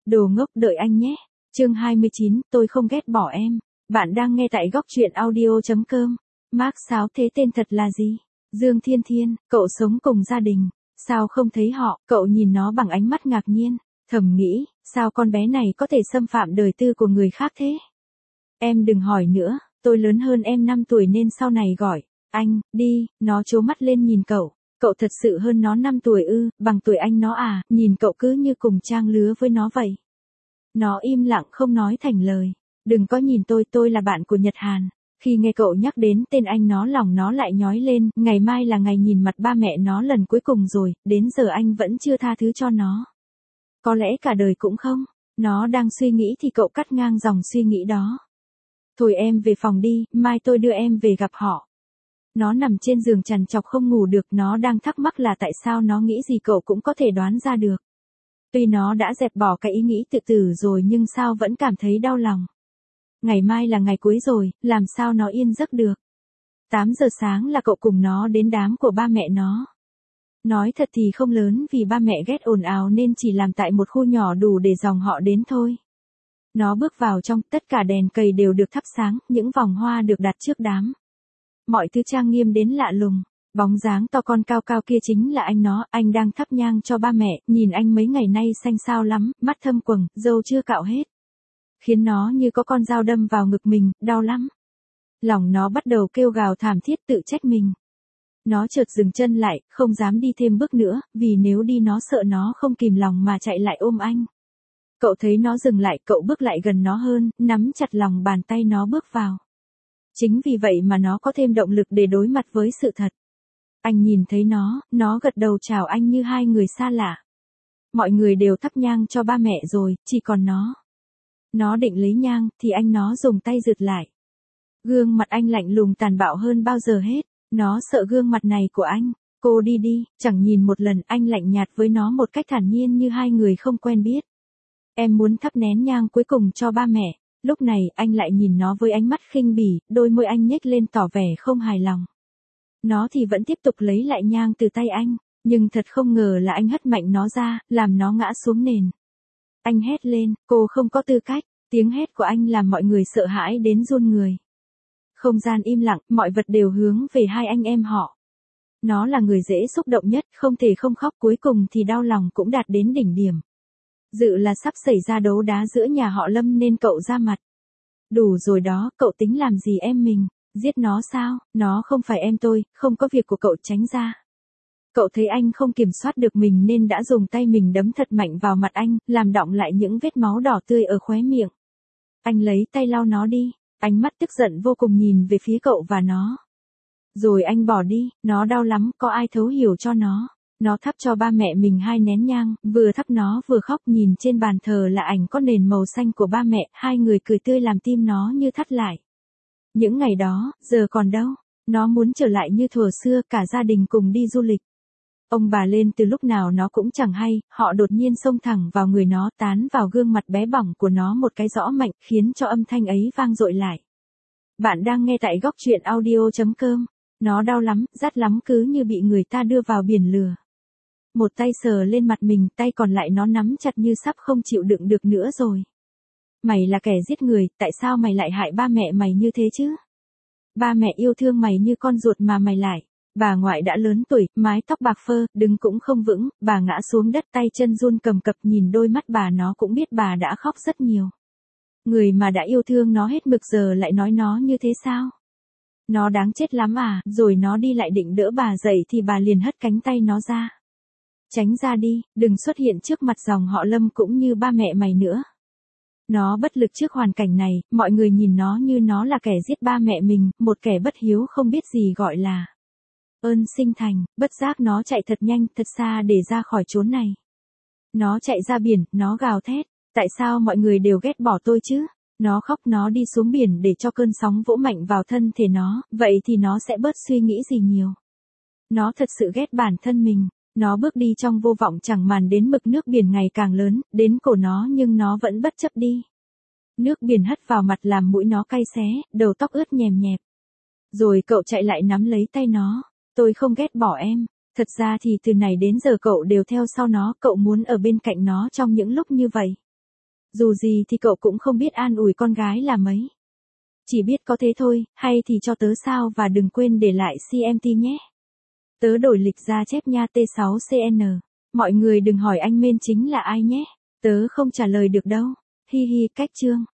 Đồ ngốc đợi anh nhé. Chương 29, tôi không ghét bỏ em. Bạn đang nghe tại góc truyện audio.com. Mark Sáo thế tên thật là gì? Dương Thiên Thiên, cậu sống cùng gia đình. Sao không thấy họ? Cậu nhìn nó bằng ánh mắt ngạc nhiên. Thầm nghĩ, sao con bé này có thể xâm phạm đời tư của người khác thế? Em đừng hỏi nữa, tôi lớn hơn em 5 tuổi nên sau này gọi anh, đi. Nó trố mắt lên nhìn cậu. Cậu thật sự hơn nó 5 tuổi ư? Bằng tuổi anh nó à? Nhìn cậu cứ như cùng trang lứa với nó vậy. Nó im lặng không nói thành lời. Đừng có nhìn tôi là bạn của Nhật Hàn. Khi nghe cậu nhắc đến tên anh nó lòng nó lại nhói lên, ngày mai là ngày nhìn mặt ba mẹ nó lần cuối cùng rồi, đến giờ anh vẫn chưa tha thứ cho nó. Có lẽ cả đời cũng không. Nó đang suy nghĩ thì cậu cắt ngang dòng suy nghĩ đó. Thôi em về phòng đi, mai tôi đưa em về gặp họ. Nó nằm trên giường trằn trọc không ngủ được, nó đang thắc mắc là tại sao nó nghĩ gì cậu cũng có thể đoán ra được. Tuy nó đã dẹp bỏ cái ý nghĩ tự tử rồi nhưng sao vẫn cảm thấy đau lòng. Ngày mai là ngày cuối rồi, làm sao nó yên giấc được. 8 giờ sáng là cậu cùng nó đến đám của ba mẹ nó. Nói thật thì không lớn vì ba mẹ ghét ồn ào nên chỉ làm tại một khu nhỏ đủ để dòng họ đến thôi. Nó bước vào trong, tất cả đèn cầy đều được thắp sáng, những vòng hoa được đặt trước đám. Mọi thứ trang nghiêm đến lạ lùng. Bóng dáng to con cao cao kia chính là anh nó, anh đang thắp nhang cho ba mẹ, nhìn anh mấy ngày nay xanh xao lắm, mắt thâm quầng, râu chưa cạo hết. Khiến nó như có con dao đâm vào ngực mình, đau lắm. Lòng nó bắt đầu kêu gào thảm thiết tự trách mình. Nó chợt dừng chân lại, không dám đi thêm bước nữa, vì nếu đi nó sợ nó không kìm lòng mà chạy lại ôm anh. Cậu thấy nó dừng lại, cậu bước lại gần nó hơn, nắm chặt lòng bàn tay nó bước vào. Chính vì vậy mà nó có thêm động lực để đối mặt với sự thật. Anh nhìn thấy nó gật đầu chào anh như hai người xa lạ. Mọi người đều thắp nhang cho ba mẹ rồi, chỉ còn nó. Nó định lấy nhang, thì anh nó dùng tay giật lại. Gương mặt anh lạnh lùng tàn bạo hơn bao giờ hết. Nó sợ gương mặt này của anh. Cô đi đi, chẳng nhìn một lần, anh lạnh nhạt với nó một cách thản nhiên như hai người không quen biết. Em muốn thắp nén nhang cuối cùng cho ba mẹ. Lúc này, anh lại nhìn nó với ánh mắt khinh bỉ, đôi môi anh nhếch lên tỏ vẻ không hài lòng. Nó thì vẫn tiếp tục lấy lại nhang từ tay anh, nhưng thật không ngờ là anh hất mạnh nó ra, làm nó ngã xuống nền. Anh hét lên, cô không có tư cách. Tiếng hét của anh làm mọi người sợ hãi đến run người. Không gian im lặng, mọi vật đều hướng về hai anh em họ. Nó là người dễ xúc động nhất, không thể không khóc, cuối cùng thì đau lòng cũng đạt đến đỉnh điểm. Dự là sắp xảy ra đấu đá giữa nhà họ Lâm nên cậu ra mặt. Đủ rồi đó, cậu tính làm gì em mình? Giết nó sao? Nó không phải em tôi, không có việc của cậu, tránh ra. Cậu thấy anh không kiểm soát được mình nên đã dùng tay mình đấm thật mạnh vào mặt anh, làm đọng lại những vết máu đỏ tươi ở khóe miệng. Anh lấy tay lau nó đi, ánh mắt tức giận vô cùng nhìn về phía cậu và nó. Rồi anh bỏ đi, nó đau lắm, có ai thấu hiểu cho nó. Nó thắp cho ba mẹ mình 2 nén nhang, vừa thắp nó vừa khóc, nhìn trên bàn thờ là ảnh có nền màu xanh của ba mẹ, hai người cười tươi làm tim nó như thắt lại. Những ngày đó, giờ còn đâu, nó muốn trở lại như thuở xưa, cả gia đình cùng đi du lịch. Ông bà lên từ lúc nào nó cũng chẳng hay, họ đột nhiên xông thẳng vào người nó, tán vào gương mặt bé bỏng của nó một cái rõ mạnh, khiến cho âm thanh ấy vang dội lại. Bạn đang nghe tại góc truyện audio.com. Nó đau lắm, rát lắm, cứ như bị người ta đưa vào biển lửa. Một tay sờ lên mặt mình, tay còn lại nó nắm chặt như sắp không chịu đựng được nữa rồi. Mày là kẻ giết người, tại sao mày lại hại ba mẹ mày như thế chứ? Ba mẹ yêu thương mày như con ruột mà mày lại. Bà ngoại đã lớn tuổi, mái tóc bạc phơ, đứng cũng không vững, bà ngã xuống đất, tay chân run cầm cập, nhìn đôi mắt bà nó cũng biết bà đã khóc rất nhiều. Người mà đã yêu thương nó hết mực giờ lại nói nó như thế sao? Nó đáng chết lắm à? Rồi nó đi lại định đỡ bà dậy thì bà liền hất cánh tay nó ra. Tránh ra đi, đừng xuất hiện trước mặt dòng họ Lâm cũng như ba mẹ mày nữa. Nó bất lực trước hoàn cảnh này, mọi người nhìn nó như nó là kẻ giết ba mẹ mình, một kẻ bất hiếu không biết gì gọi là ơn sinh thành. Bất giác nó chạy thật nhanh, thật xa để ra khỏi chốn này. Nó chạy ra biển, nó gào thét, tại sao mọi người đều ghét bỏ tôi chứ? Nó khóc, nó đi xuống biển để cho cơn sóng vỗ mạnh vào thân thể nó, vậy thì nó sẽ bớt suy nghĩ gì nhiều. Nó thật sự ghét bản thân mình. Nó bước đi trong vô vọng chẳng màn đến mực nước biển ngày càng lớn, đến cổ nó nhưng nó vẫn bất chấp đi. Nước biển hất vào mặt làm mũi nó cay xé, đầu tóc ướt nhèm nhẹp. Rồi cậu chạy lại nắm lấy tay nó. Tôi không ghét bỏ em. Thật ra thì từ này đến giờ cậu đều theo sau nó, cậu muốn ở bên cạnh nó trong những lúc như vậy. Dù gì thì cậu cũng không biết an ủi con gái là mấy. Chỉ biết có thế thôi, hay thì cho tớ sao và đừng quên để lại CMT nhé. Tớ đổi lịch ra chép nha T6CN. Mọi người đừng hỏi anh Mên chính là ai nhé. Tớ không trả lời được đâu. Hi hi cách chương.